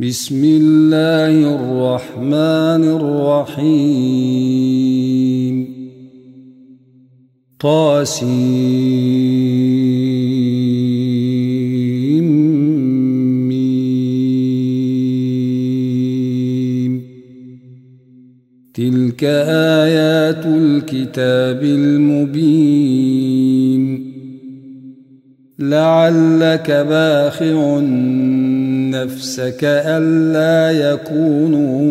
بسم الله الرحمن الرحيم طاسيم تلك آيات الكتاب المبين لعلك باخع نفسك ألا يكونوا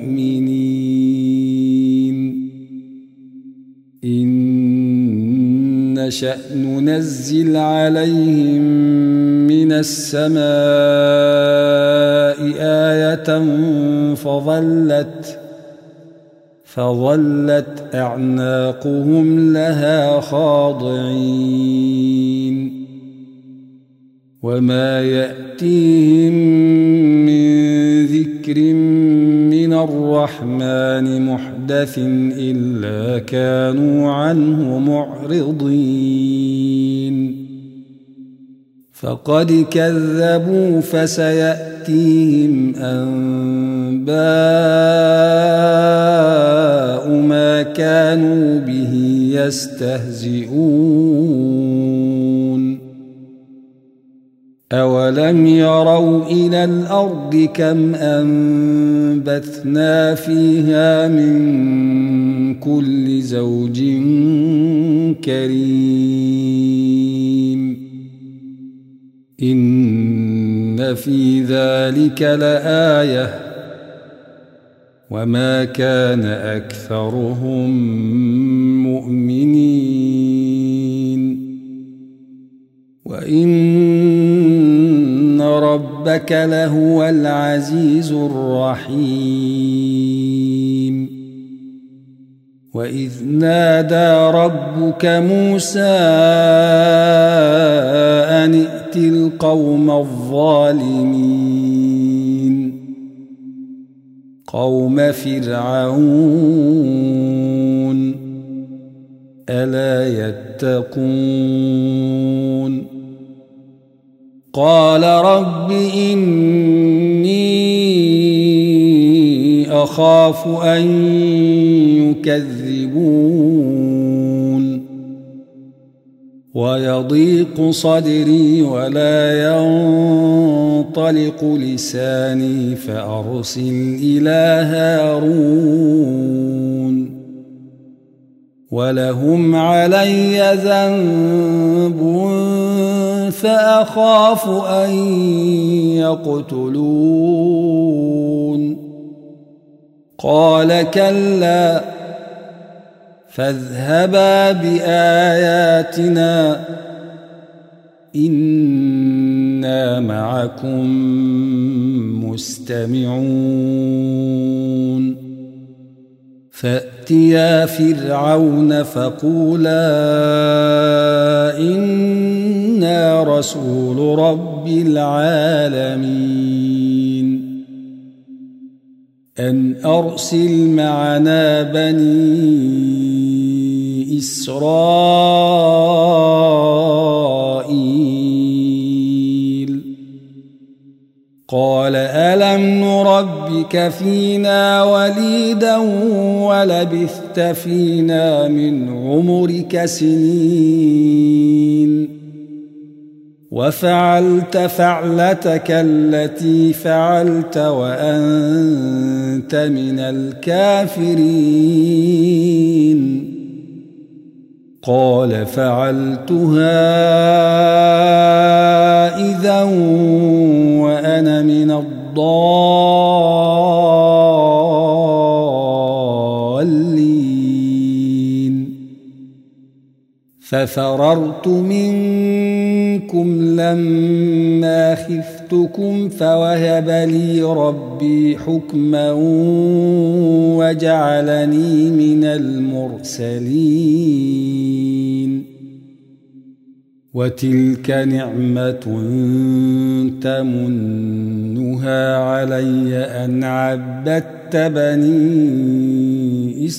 مؤمنين إن نشأ ننزل عليهم من السماء آية فظلت أعناقهم لها خاضعين وما يأتيهم من ذكر من الرحمن محدث إلا كانوا عنه معرضين فقد كذبوا فسيأتيهم أنباء ما كانوا به يستهزئون أولم يروا إلى الأرض كم أنبتنا فيها من كل زوج كريم إن في ذلك لآية وما كان أكثرهم مؤمنين وإن ربك لهو العزيز الرحيم وإذ نادى ربك موسى أن ائت القوم الظالمين قوم فرعون ألا يتقون قال رب إني أخاف أن يكذبون ويضيق صدري ولا ينطلق لساني فأرسل إلى هارون ولهم علي ذنب فأخاف أن يقتلون قال كلا فاذهبا بآياتنا إنا معكم مستمعون فأتيا فرعون فقولا إنا رسول رب العالمين أن أرسل معنا بني إسرائيل قال ألم نربك فينا وليدا ولبثت فينا من عمرك سنين وفعلت فعلتك التي فعلت وأنت من الكافرين قال فعلتها إذا وأنا من الضالين ففررت منكم لما خفتكم فوهب لي ربي حكما وجعلني من المرسلين وتلك نعمة تمنها علي أن عبدت بني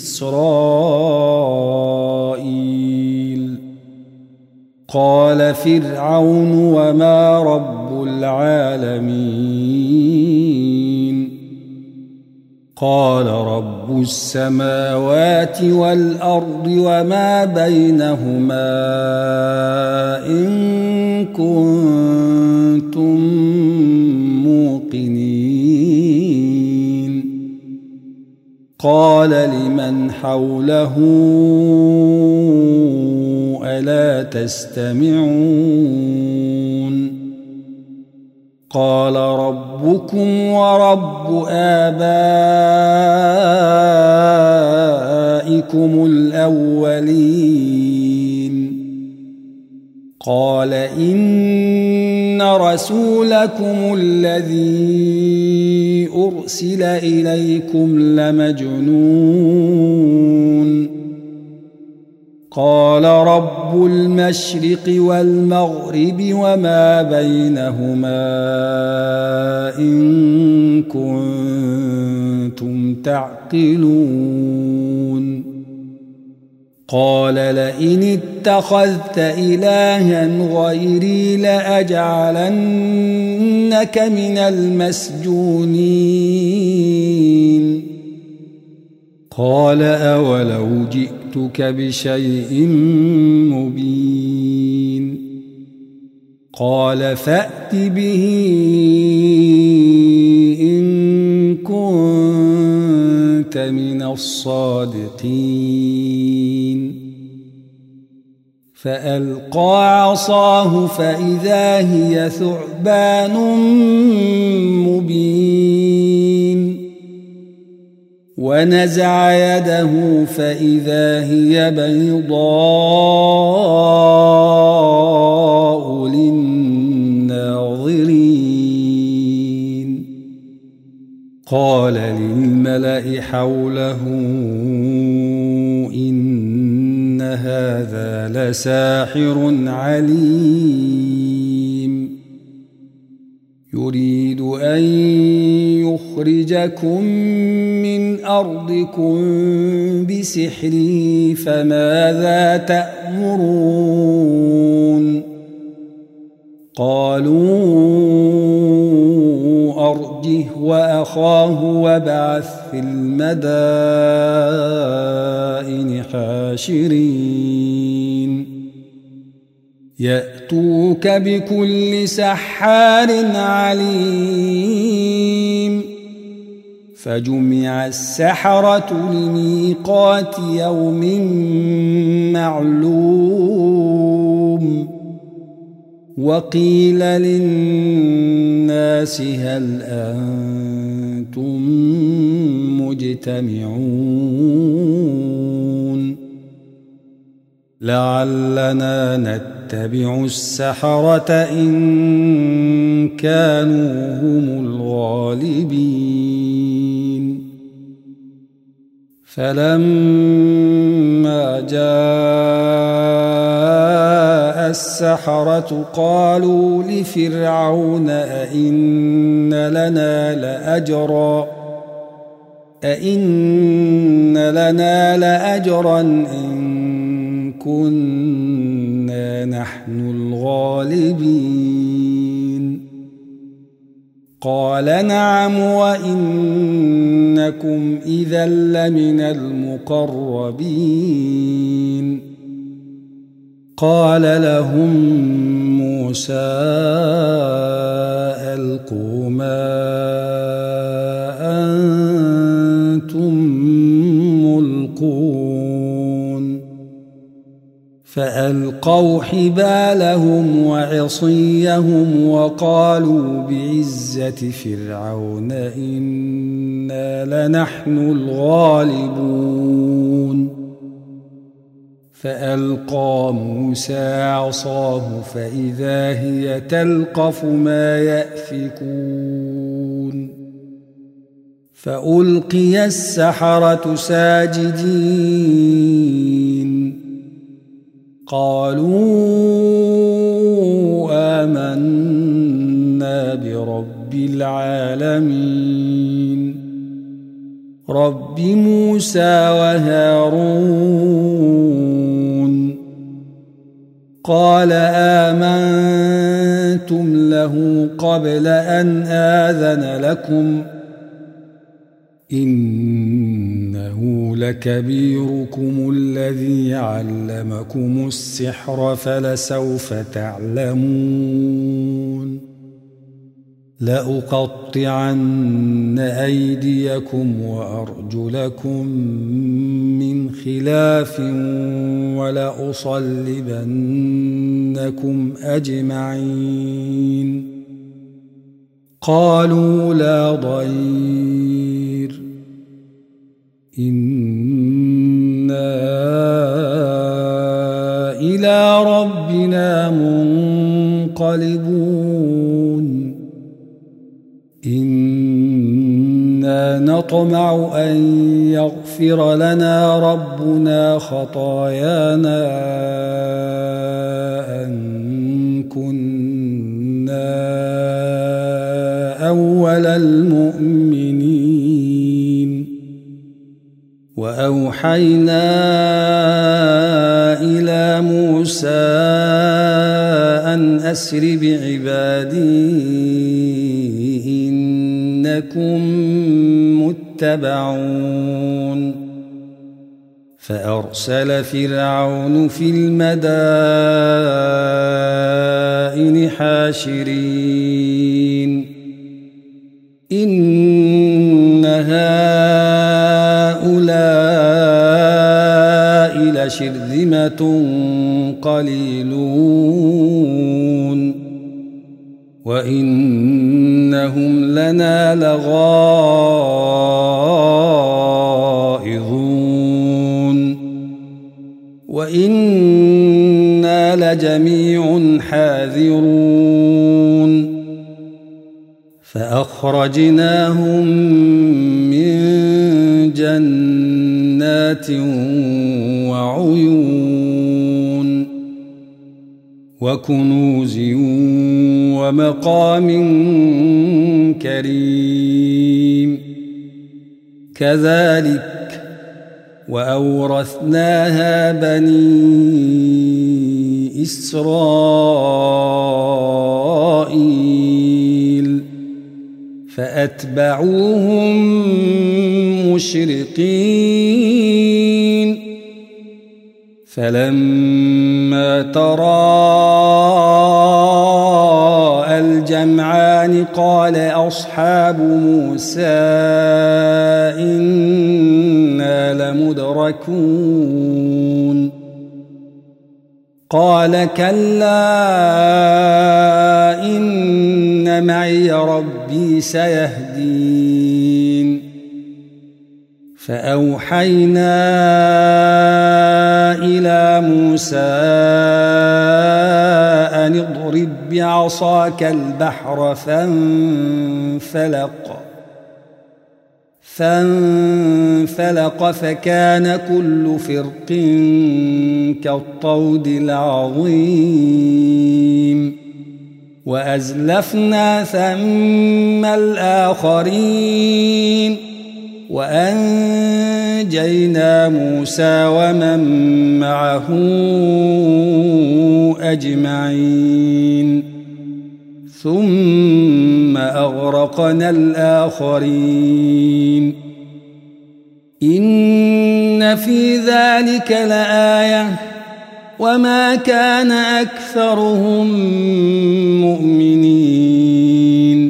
إسرائيل قال فرعون وما رب العالمين قال رب السماوات والأرض وما بينهما إن كنتم موقنين قال لمن حوله ألا تستمعون قال ربكم ورب آبائكم الأولين قال إن رسولكم الذي أرسل إليكم لمجنون قال رب المشرق والمغرب وما بينهما إن كنتم تعقلون قال لئن اتخذت إلها غيري لأجعلنك من المسجونين قال أولو جئتك بشيء مبين قال فأت به إن كنت من الصادقين فألقى عصاه فإذا هي ثعبان مبين ونزع يده فإذا هي بيضاء للناظرين قال للملأ حوله إن هذا لساحر عليم يريد أن يخرجكم من أرضكم بسحره فماذا تأمرون قالوا أرجه وأخاه وابعث في المدائن حاشرين يأتوك بكل سحار عليم فجمع السحرة لميقات يوم معلوم وقيل للناس هل أنتم مجتمعون لعلنا نتبع السحرة إن كانوا هم الغالبين فلما جاء السحرة قالوا لفرعون أئن لنا لأجرا إن كنا نحن الغالبين قال نعم وإنكم إذا لمن المقربين قال لهم موسى ألقوا ما أنتم ملقون فألقوا حبالهم وعصيهم وقالوا بعزة فرعون إنا لنحن الغالبون فألقى موسى عصاه فإذا هي تلقف ما يأفكون فألقي السحرة ساجدين قالوا آمنا برب العالمين رب موسى وهارون قال آمنتم له قبل أن آذن لكم إنه لكبيركم الذي علمكم السحر فلسوف تعلمون لأقطعن أيديكم وأرجلكم من خلاف ولأصلبنكم أجمعين قالوا لا ضير إنا إلى ربنا منقلبون إنا نطمع أن يغفر لنا ربنا خطايانا أن كنا أول المؤمنين وأوحينا إلى موسى أن أسر بعبادي إنكم متبعون فأرسل فرعون في المدائن حاشرين إن هؤلاء لشرذمة قليلون وإنهم لنا لغائظون وإنا لجميع حاذرون فأخرجناهم من جنات وعيون وكنوز ومقام كريم كذلك وأورثناها بني إسرائيل فأتبعوهم مشرقين فلما تراءى الجمعان قال أصحاب موسى إنا لمدركون قال كلا إن معي ربي سيهدين فأوحينا إلى موسى أن اضرب بعصاك البحر فانفلق فكان كل فرق كالطود العظيم وأزلفنا ثم الآخرين وأنجينا موسى ومن معه أجمعين ثم أغرقنا الآخرين إن في ذلك لآية وما كان أكثرهم مؤمنين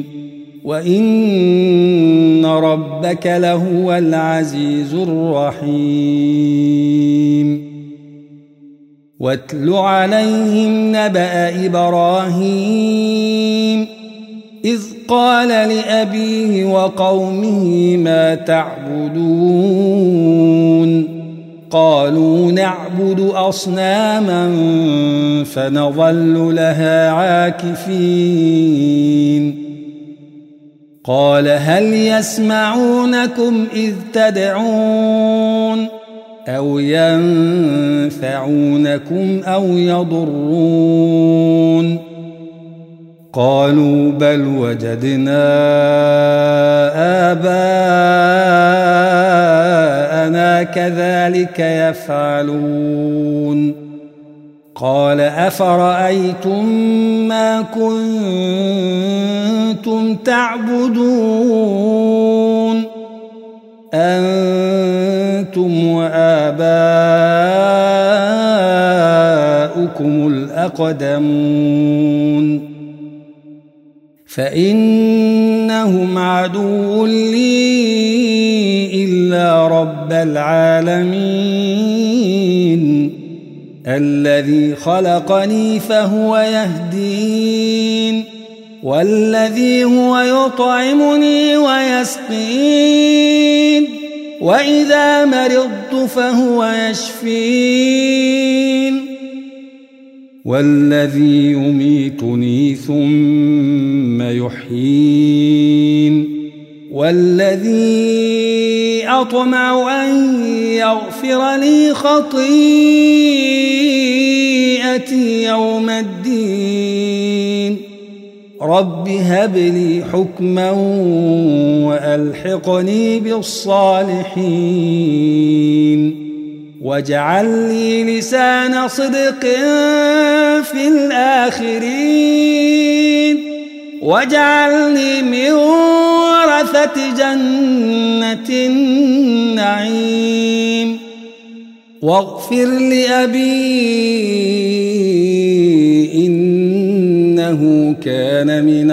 وإن ربك لهو العزيز الرحيم واتل عليهم نبأ إبراهيم إذ قال لأبيه وقومه ما تعبدون قالوا نعبد أصناما فنظل لها عاكفين قال هل يسمعونكم إذ تدعون أو ينفعونكم أو يضرون قالوا بل وجدنا آباءنا كذلك يفعلون قال أفرأيتم ما كنتم تعبدون أنتم وآباؤكم الأقدمون فإنهم عدو لي إلا رب العالمين الذي خلقني فهو يهدين والذي هو يطعمني ويسقين وإذا مرضت فهو يشفين والذي يميتني ثم يحيين والذي أطمع أن يغفر لي خطيئتي يوم الدين رب هب لي حكما وألحقني بالصالحين واجعل لي لسان صدق في الآخرين واجعلني من ورثة جنة النعيم واغفر لأبي إنه كان من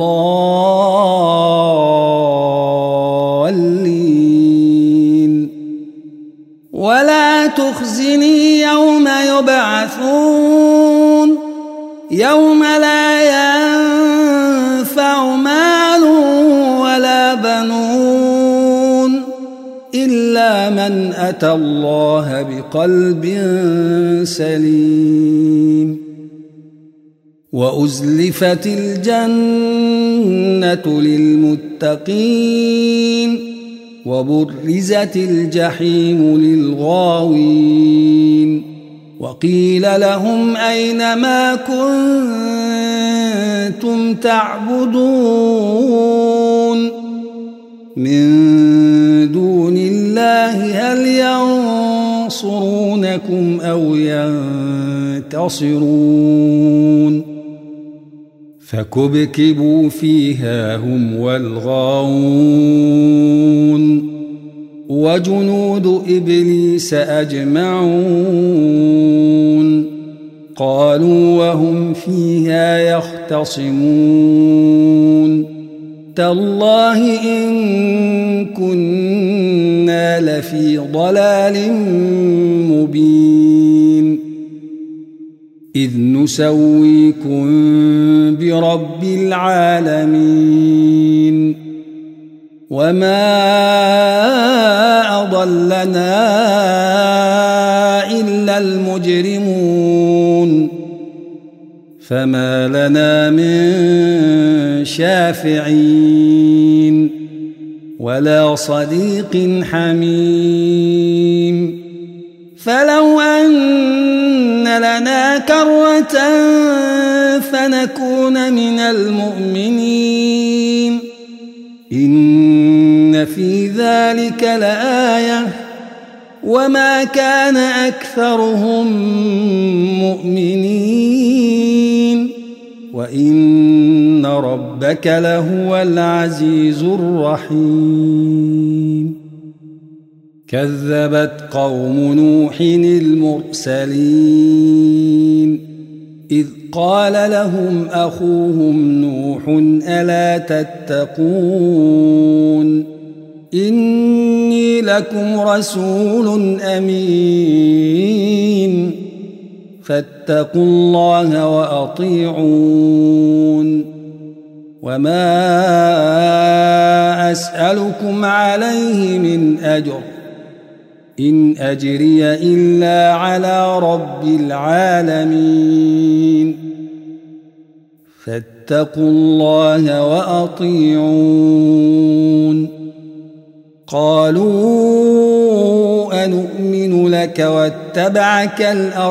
الضالين ولا تخزني يوم يبعثون يوم لا ينفع مال ولا بنون إلا من أتى الله بقلب سليم وأزلفت الجنة للمتقين وبرزت الجحيم للغاوين وقيل لهم أين ما كنتم تعبدون من دون الله هل ينصرونكم أو ينتصرون فكبكبوا فيها هم والغاوون وجنود إبليس أجمعون قالوا وهم فيها يختصمون تالله إن كنا لفي ضلال مبين إذ نسويكم برب العالمين وما أضلنا إلا المجرمون فما لنا من شافعين ولا صديق حميم فلو أن لنا كرة فنكون من المؤمنين إن في ذلك لآية وما كان أكثرهم مؤمنين وإن ربك لهو العزيز الرحيم كذبت قوم نوح المرسلين إذ قال لهم أخوهم نوح ألا تتقون إني لكم رسول أمين فاتقوا الله وأطيعون وما أسألكم عليه من أجر إن أجري إلا على رب العالمين فاتقوا الله وأطيعون قالوا أنؤمن لك واتبعك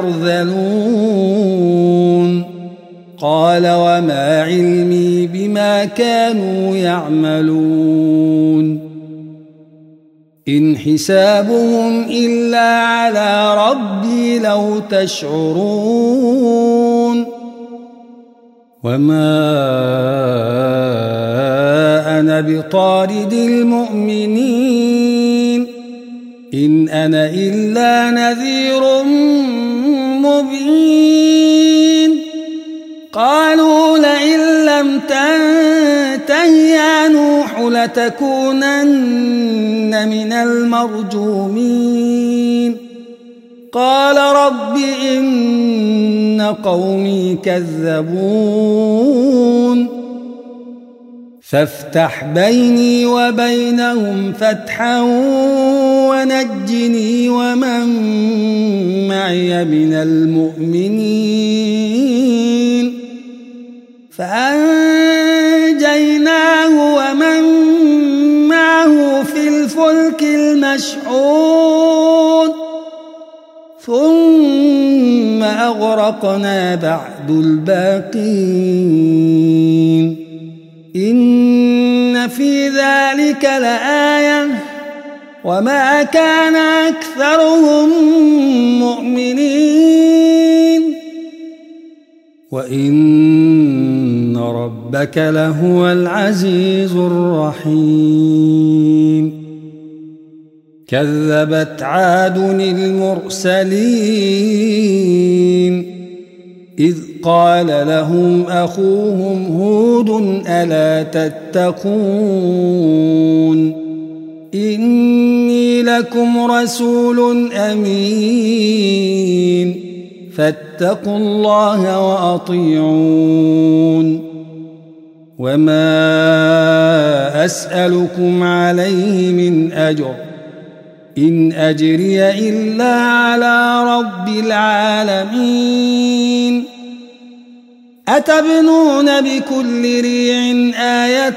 الأرذلون قال وما علمي بما كانوا يعملون إن حسابهم إلا على ربي لو تشعرون وما أنا بطارد المؤمنين إن أنا إلا نذير مبين قالوا لئن لم تنته يا نوح لتكونن من المرجومين قال رب إن قومي كذبون فافتح بيني وبينهم فتحا ونجني ومن معي من المؤمنين فأنجيناه ومن معه في الفلك المشحون ثم أغرقنا بعد الباقين إن في ذلك لآية وما كان أكثرهم مؤمنين وإن ربك لهو العزيز الرحيم كذبت عاد المرسلين إذ قال لهم أخوهم هود ألا تتقون إني لكم رسول أمين فاتقوا الله وأطيعون وما أسألكم عليه من أجر إن أجري إلا على رب العالمين أتبنون بكل ريع آية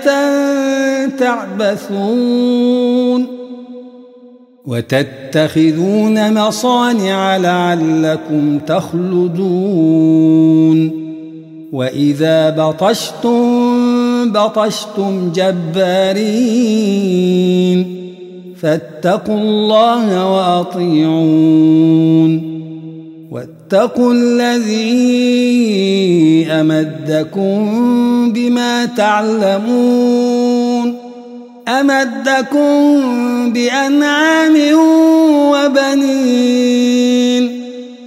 تعبثون وتتخذون مصانع لعلكم تخلدون وإذا بطشتم جبارين فاتقوا الله وأطيعون واتقوا الذي أمدكم بما تعلمون أمدكم بأنعام وبنين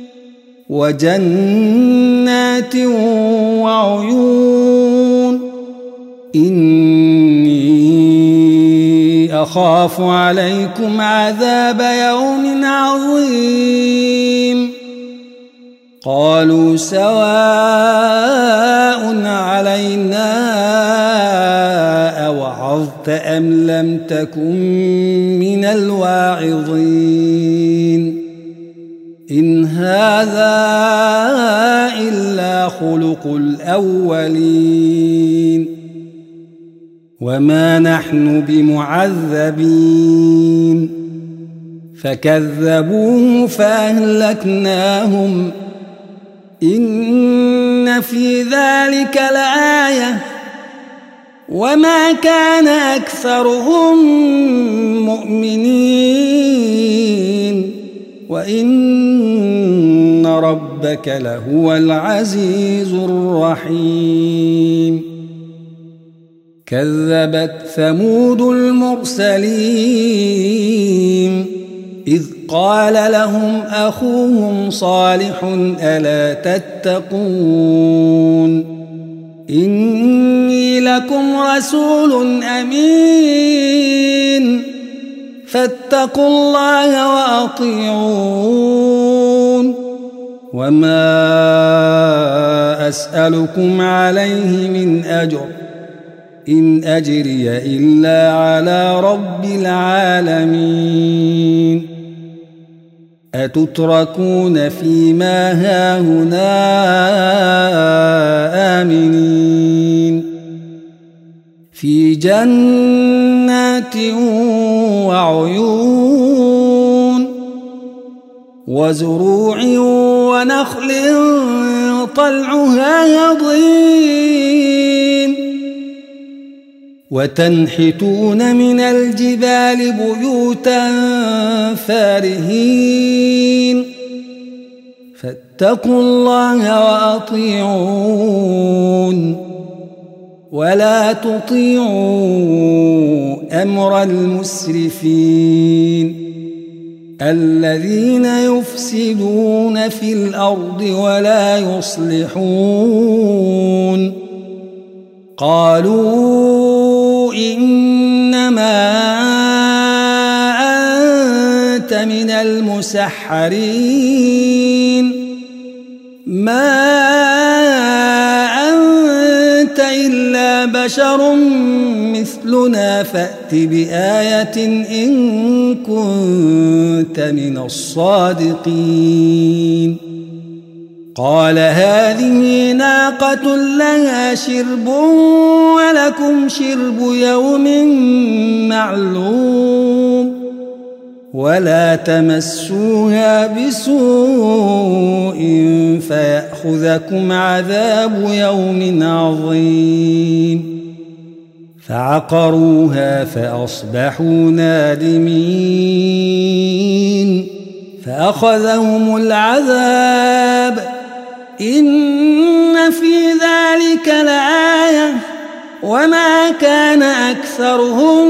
وجنات وعيون إني أخاف عليكم عذاب يوم عظيم قالوا سواء علينا أوعظت أم لم تكن من الواعظين إن هذا إلا خلق الأولين وما نحن بمعذبين فكذبوه فأهلكناهم إن في ذلك لآية وما كان أكثرهم مؤمنين وإن ربك لهو العزيز الرحيم كذبت ثمود المرسلين إذ قال لهم أخوهم صالح ألا تتقون إني لكم رسول أمين فاتقوا الله وأطيعون وما أسألكم عليه من أجر إن أجري إلا على رب العالمين أتتركون فيما هاهنا آمنين في جنات وعيون وزروع ونخل طلعها هضيم وتنحتون من الجبال بيوتا فارهين فاتقوا الله وأطيعون ولا تطيعوا أمر المسرفين الذين يفسدون في الأرض ولا يصلحون. قالوا إنما أنت من المسحرين ما أنت إلا بشر مثلنا فأت بآية إن كنت من الصادقين. قال هذه ناقة لها شرب ولكم شرب يوم معلوم ولا تمسوها بسوء فيأخذكم عذاب يوم عظيم. فعقروها فأصبحوا نادمين فأخذهم العذاب إن في ذلك لآية وما كان أكثرهم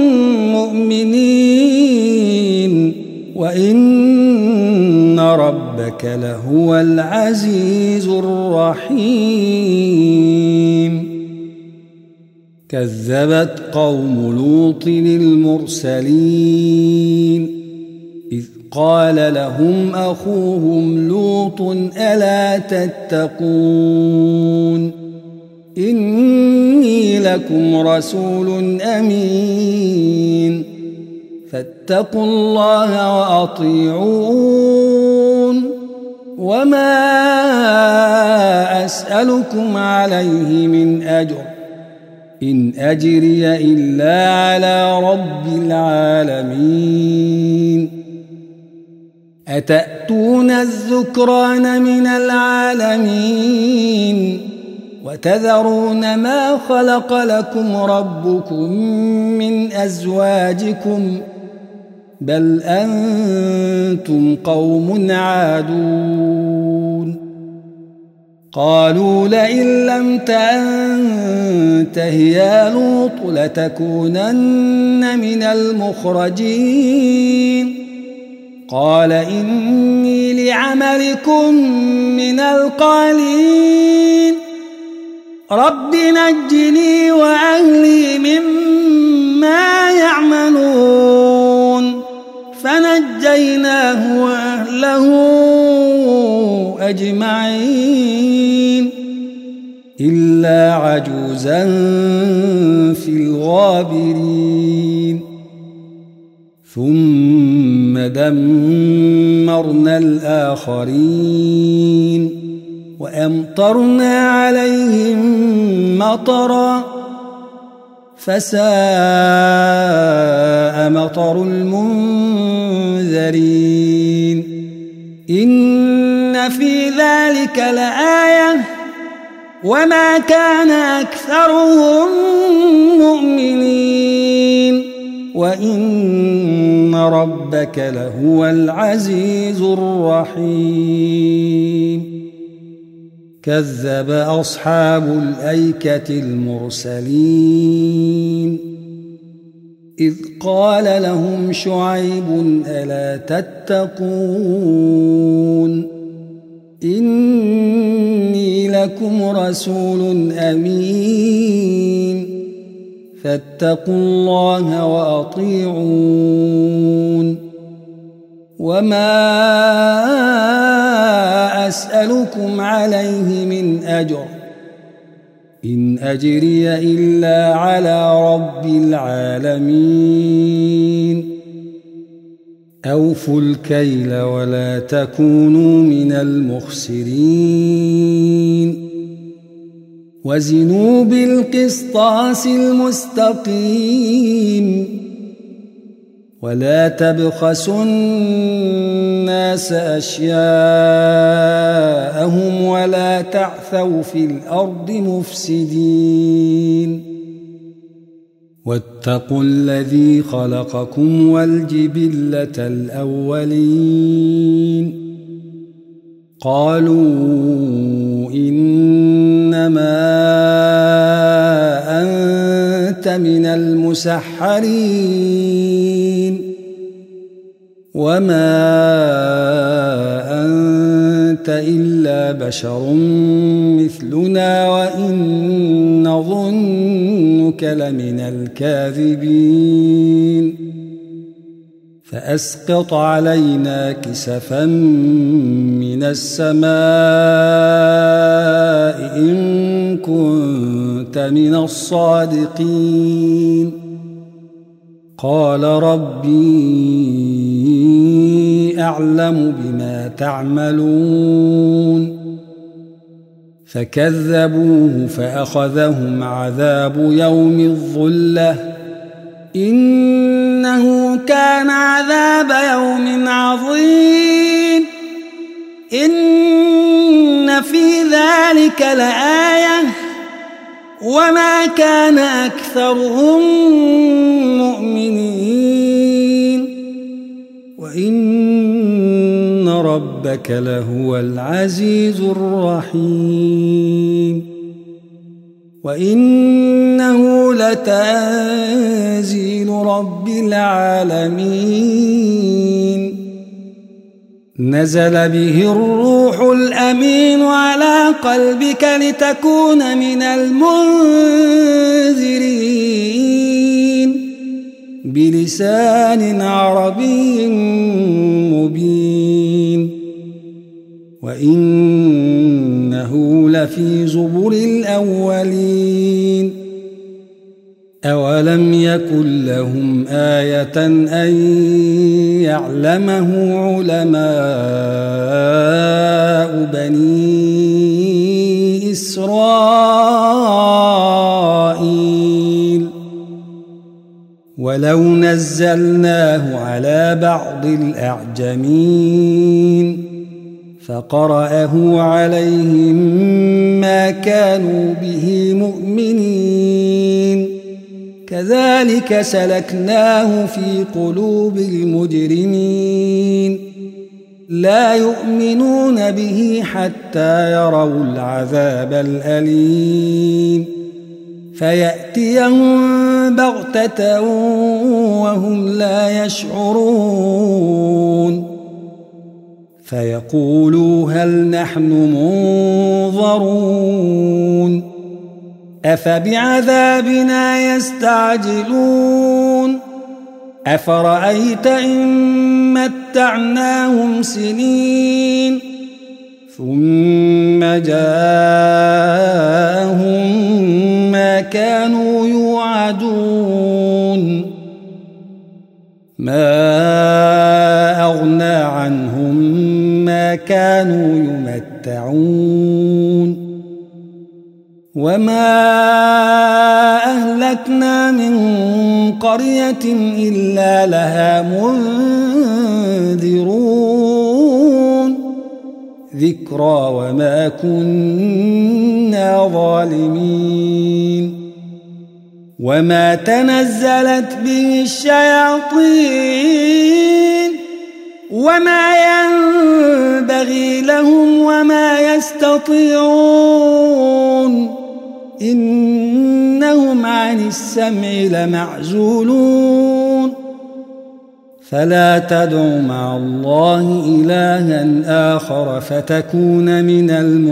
مؤمنين وإن ربك لهو العزيز الرحيم. كذبت قوم لوط المرسلين إذ قال لهم أخوهم لوط ألا تتقون إني لكم رسول أمين فاتقوا الله وأطيعون وما أسألكم عليه من أجر إن أجري إلا على رب العالمين. أتأتون الذكران من العالمين وتذرون ما خلق لكم ربكم من أزواجكم بل أنتم قوم عادون. قالوا لئن لم تنته يا لوط لتكونن من المخرجين. قال إني لعملكم من القالين رب نجني وأهلي مما يعملون. فنجيناه وأهله أجمعين إلا عجوزا في الغابرين. ثم دمرنا الآخرين وأمطرنا عليهم مطرا فساء مطر المنذرين. إن في ذلك لآية وما كان أكثرهم مؤمنين وإن ربك لهو العزيز الرحيم. كذب أصحاب الأيكة المرسلين إذ قال لهم شعيب ألا تتقون إني لكم رسول أمين فاتقوا الله وأطيعون وما أسألكم عليه من أجر إن أجري إلا على رب العالمين. أوفوا الكيل ولا تكونوا من المخسرين وزنوا بالقسطاس المستقيم ولا تبخسوا الناس أشياءهم ولا تعثوا في الأرض مفسدين واتقوا الذي خلقكم والجبلة الأولين قالوا إنما أنت من المسحرين وما أنت إلا بشر مثلنا وإن نظنك لمن الكاذبين فأسقط علينا كسفا من السماء إن كنت من الصادقين قال ربي أعلم بما تعملون فكذبوه فأخذهم عذاب يوم الظلة إنه كان عذاب يوم عظيم إن في ذلك لآية وما كان أكثرهم مؤمنين وإن ربك لهو العزيز الرحيم وإنه لتنزيل رب العالمين نزل به الروح الأمين على قلبك لتكون من المنذرين بلسان عربي مبين وإنه لفي زبر الأولين أولم يكن لهم آية أن يعلمه علماء بني إسرائيل ولو نزلناه على بعض الأعجمين فقرأه عليهم ما كانوا به مؤمنين كذلك سلكناه في قلوب المجرمين لا يؤمنون به حتى يروا العذاب الأليم فيأتيهم بغتة وهم لا يشعرون فيقولوا هل نحن منظرون أفبعذابنا يستعجلون أفرأيت إن متعناهم سنين ثم جاءهم ما كانوا يوعدون ما أغنى عنهم ما كانوا يمتعون وما أهلكنا من قرية إلا لها منذرون ذكرى وما كنا ظالمين وما تنزلت به الشياطين وما ينبغي لهم وما يستطيعون إنهم عن السمع لمعزولون فلا تدع مع الله إلها آخر فتكون من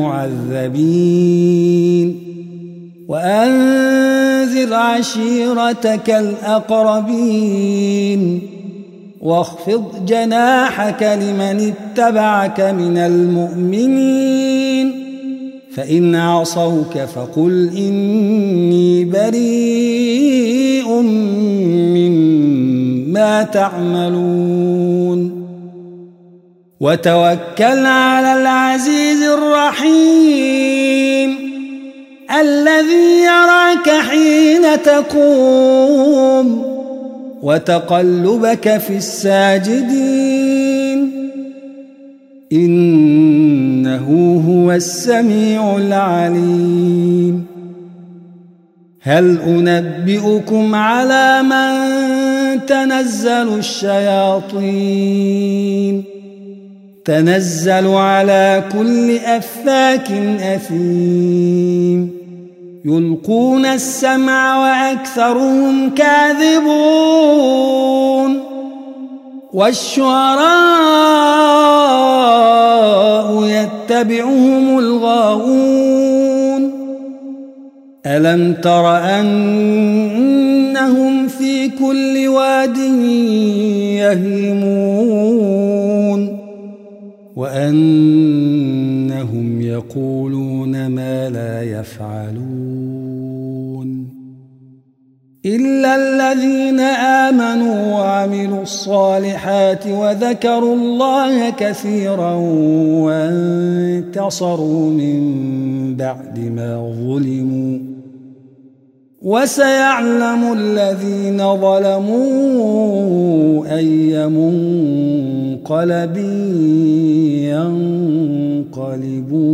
المعذبين وأنذر عشيرتك الأقربين واخفض جناحك لمن اتبعك من المؤمنين فإن عصوك فقل إني بريء مما تعملون وتوكل على العزيز الرحيم الذي يراك حين تقوم وتقلبك في الساجدين إنه هو السميع العليم هل أنبئكم على من تنزل الشياطين تنزل على كل أفاك أثيم يلقون السمع وأكثرهم كاذبون والشعراء يتبعهم الغاوون ألم تر أنهم في كل واد يهيمون وأنهم يقولون ما لا يفعلون إلا الذين آمنوا وعملوا الصالحات وذكروا الله كثيرا وانتصروا من بعد ما ظلموا وسيعلم الذين ظلموا أي منقلب ينقلبون